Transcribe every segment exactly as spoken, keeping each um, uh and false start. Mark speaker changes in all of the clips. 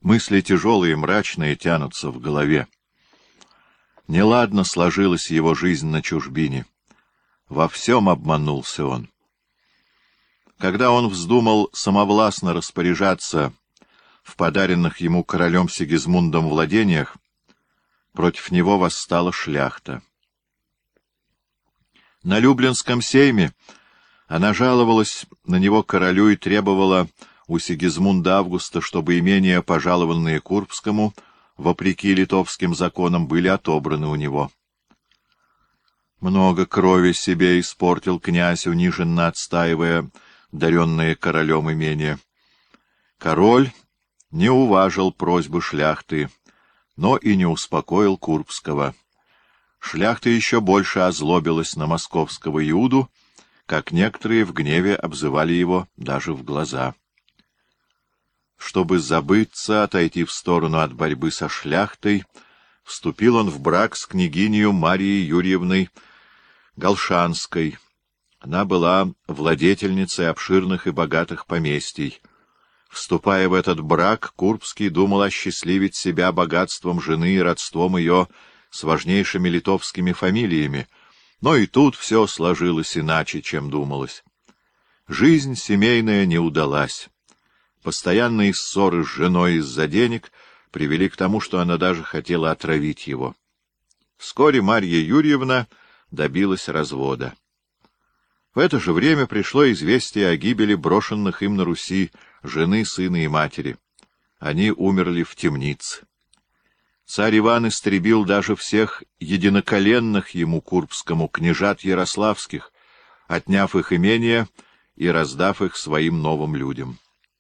Speaker 1: Мысли тяжелые и мрачные тянутся в голове. Неладно сложилась его жизнь на чужбине. Во всем обманулся он. Когда он вздумал самовластно распоряжаться в подаренных ему королем Сигизмундом владениях, против него восстала шляхта. На Люблинском сейме она жаловалась на него королю и требовала у Сигизмунда Августа, чтобы имения, пожалованные Курбскому, вопреки литовским законам, были отобраны у него. Много крови себе испортил князь, униженно отстаивая даренные королем имения. Король не уважил просьбы шляхты, но и не успокоил Курбского. Шляхта еще больше озлобилась на московского Иуду, как некоторые в гневе обзывали его даже в глаза. Чтобы забыться, отойти в сторону от борьбы со шляхтой, вступил он в брак с княгинею Марией Юрьевной Галшанской. Она была владетельницей обширных и богатых поместий. Вступая в этот брак, Курбский думал осчастливить себя богатством жены и родством ее с важнейшими литовскими фамилиями, но и тут все сложилось иначе, чем думалось. Жизнь семейная не удалась. Постоянные ссоры с женой из-за денег привели к тому, что она даже хотела отравить его. Вскоре Марья Юрьевна добилась развода. В это же время пришло известие о гибели брошенных им на Руси жены, сына и матери. Они умерли в темнице. Царь Иван истребил даже всех единоколенных ему Курбскому княжат ярославских, отняв их имения и раздав их своим новым людям.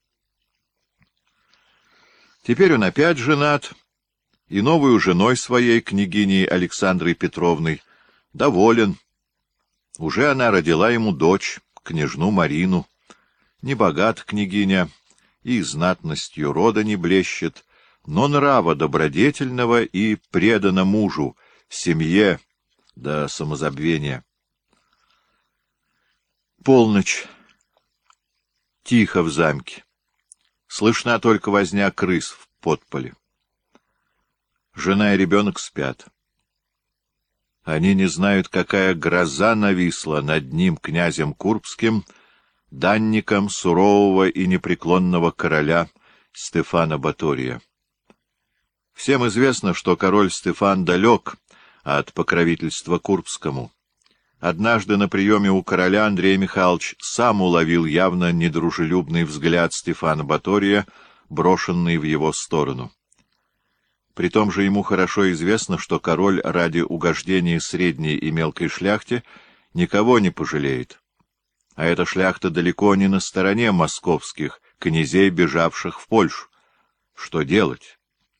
Speaker 1: Теперь он опять женат, и новую женой своей, княгиней Александрой Петровной, доволен. Уже она родила ему дочь, княжну Марину. Не богата княгиня, и знатностью рода не блещет, но нрава добродетельного и предана мужу, семье до самозабвения. Полночь. Тихо в замке. Слышна только возня крыс в подполе. Жена и ребенок спят. Они не знают, какая гроза нависла над ним, князем Курбским, данником сурового и непреклонного короля Стефана Батория. Всем известно, что король Стефан далек от покровительства Курбскому. Однажды на приеме у короля Андрей Михайлович сам уловил явно недружелюбный взгляд Стефана Батория, брошенный в его сторону. При том же ему хорошо известно, что король ради угождения средней и мелкой шляхте никого не пожалеет. А эта шляхта далеко не на стороне московских князей, бежавших в Польшу. Что делать?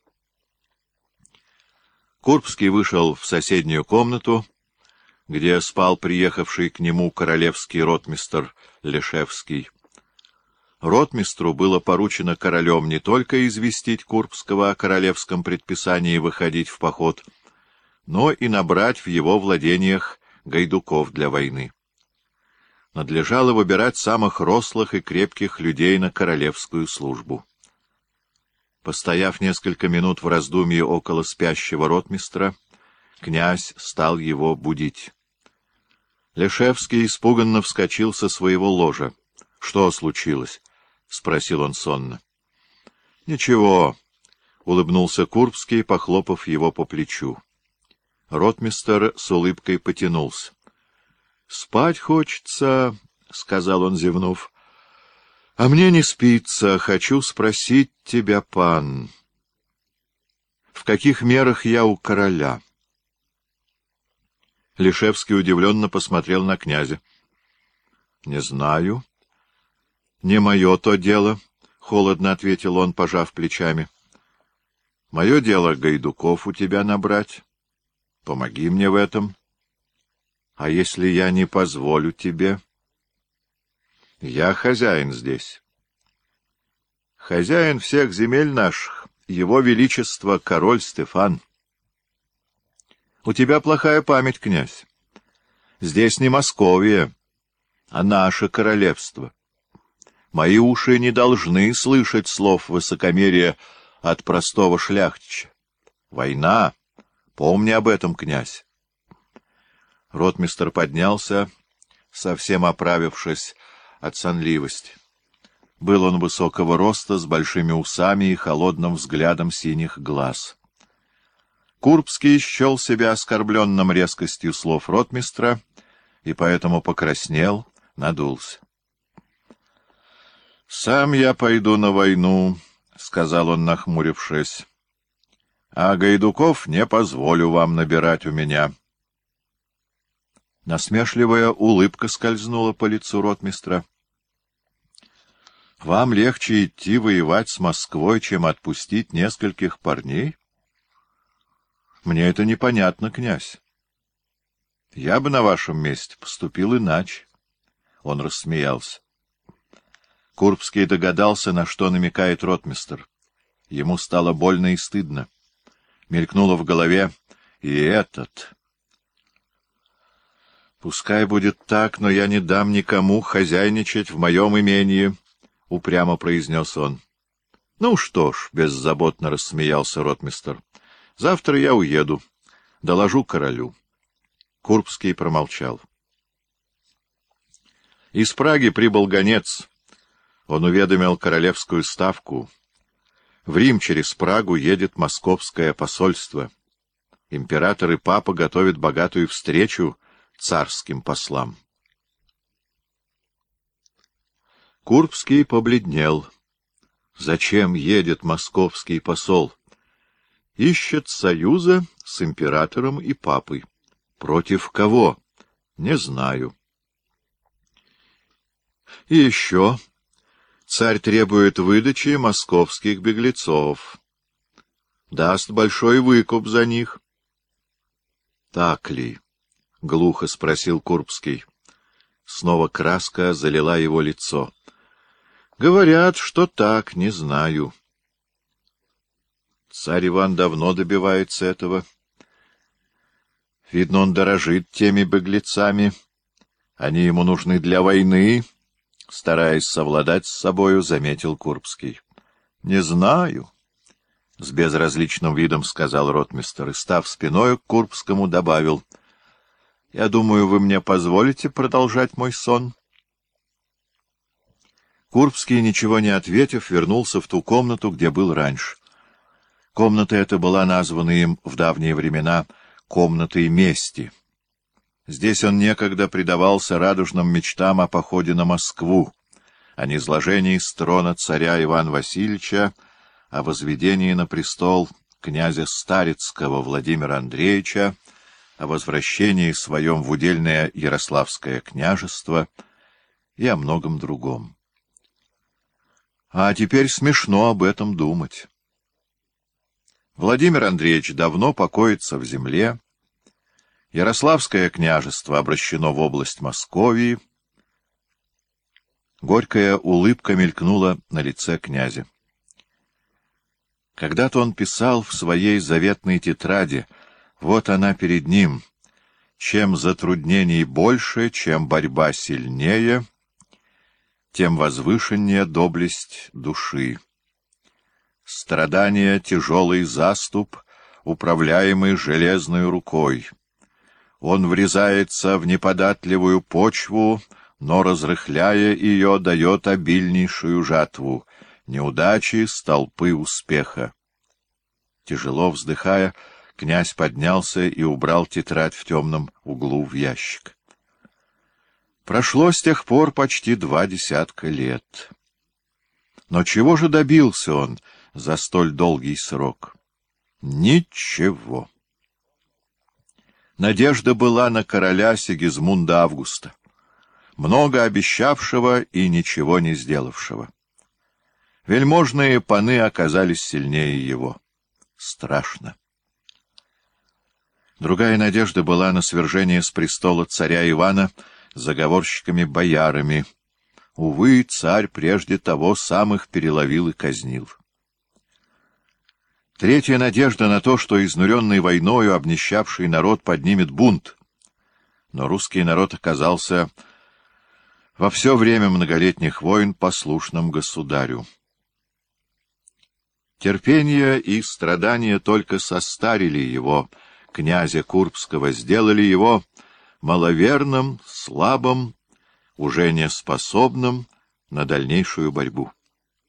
Speaker 1: Курбский вышел в соседнюю комнату, где спал приехавший к нему королевский ротмистр Лешевский. Ротмистру было поручено королем не только известить Курбского о королевском предписании выходить в поход, но и набрать в его владениях гайдуков для войны. Надлежало выбирать самых рослых и крепких людей на королевскую службу. Постояв несколько минут в раздумье около спящего ротмистра, князь стал его будить. Лешевский испуганно вскочил со своего ложа. — Что случилось? — спросил он сонно. — Ничего, — улыбнулся Курбский, похлопав его по плечу. Ротмистр с улыбкой потянулся. — Спать хочется, — сказал он, зевнув. — А мне не спится. Хочу спросить тебя, пан, в каких мерах я у короля? Лешевский удивленно посмотрел на князя. — Не знаю. — Не мое то дело, — холодно ответил он, пожав плечами. — Мое дело гайдуков у тебя набрать. Помоги мне в этом. А если я не позволю тебе? Я хозяин здесь. Хозяин всех земель наших, его величество король Стефан. У тебя плохая память, князь. Здесь не Московия, а наше королевство. Мои уши не должны слышать слов высокомерия от простого шляхтича. Война! Помни об этом, князь. Ротмистр поднялся, совсем оправившись от сонливости. Был он высокого роста, с большими усами и холодным взглядом синих глаз. Курбский счел себя оскорбленным резкостью слов ротмистра и поэтому покраснел, надулся. — Сам я пойду на войну, — сказал он, нахмурившись, — а гайдуков не позволю вам набирать у меня. Насмешливая улыбка скользнула по лицу ротмистра. — Вам легче идти воевать с Москвой, чем отпустить нескольких парней? Мне это непонятно, князь. Я бы на вашем месте поступил иначе. Он рассмеялся. Курбский догадался, на что намекает ротмистр. Ему стало больно и стыдно. Мелькнуло в голове и этот. «Пускай будет так, но я не дам никому хозяйничать в моем имении», — упрямо произнес он. «Ну что ж», — беззаботно рассмеялся ротмистр, — «завтра я уеду, доложу королю». Курбский промолчал. Из Праги прибыл гонец. Он уведомил королевскую ставку. В Рим через Прагу едет московское посольство. Император и папа готовят богатую встречу царским послам. Курбский побледнел. Зачем едет московский посол? Ищет союза с императором и папой. Против кого? Не знаю. И еще царь требует выдачи московских беглецов. Даст большой выкуп за них. Так ли? — глухо спросил Курбский. Снова краска залила его лицо. — Говорят, что так, не знаю. Царь Иван давно добивается этого. Видно, он дорожит теми беглецами. Они ему нужны для войны, — стараясь совладать с собою, заметил Курбский. — Не знаю, — с безразличным видом сказал ротмистр и, став спиною к Курбскому, добавил: — Я думаю, вы мне позволите продолжать мой сон? Курбский, ничего не ответив, вернулся в ту комнату, где был раньше. Комната эта была названа им в давние времена «комнатой мести». Здесь он некогда предавался радужным мечтам о походе на Москву, о низложении с трона царя Ивана Васильевича, о возведении на престол князя Старицкого Владимира Андреевича, о возвращении своем в удельное Ярославское княжество и о многом другом. А теперь смешно об этом думать. Владимир Андреевич давно покоится в земле, Ярославское княжество обращено в область Московии. Горькая улыбка мелькнула на лице князя. Когда-то он писал в своей заветной тетради, вот она перед ним: чем затруднений больше, чем борьба сильнее, тем возвышеннее доблесть души. Страдание — тяжелый заступ, управляемый железной рукой. Он врезается в неподатливую почву, но, разрыхляя ее, дает обильнейшую жатву, неудачи — столпы успеха. Тяжело вздыхая, князь поднялся и убрал тетрадь в темном углу в ящик. Прошло с тех пор почти два десятка лет. Но чего же добился он за столь долгий срок? Ничего. Надежда была на короля Сигизмунда Августа, много обещавшего и ничего не сделавшего. Вельможные паны оказались сильнее его. Страшно. Другая надежда была на свержение с престола царя Ивана заговорщиками-боярами. Увы, царь прежде того сам их переловил и казнил. Третья надежда на то, что изнуренный войною обнищавший народ поднимет бунт. Но русский народ оказался во все время многолетних войн послушным государю. Терпение и страдания только состарили его, князя Курбского, сделали его маловерным, слабым, уже не способным на дальнейшую борьбу.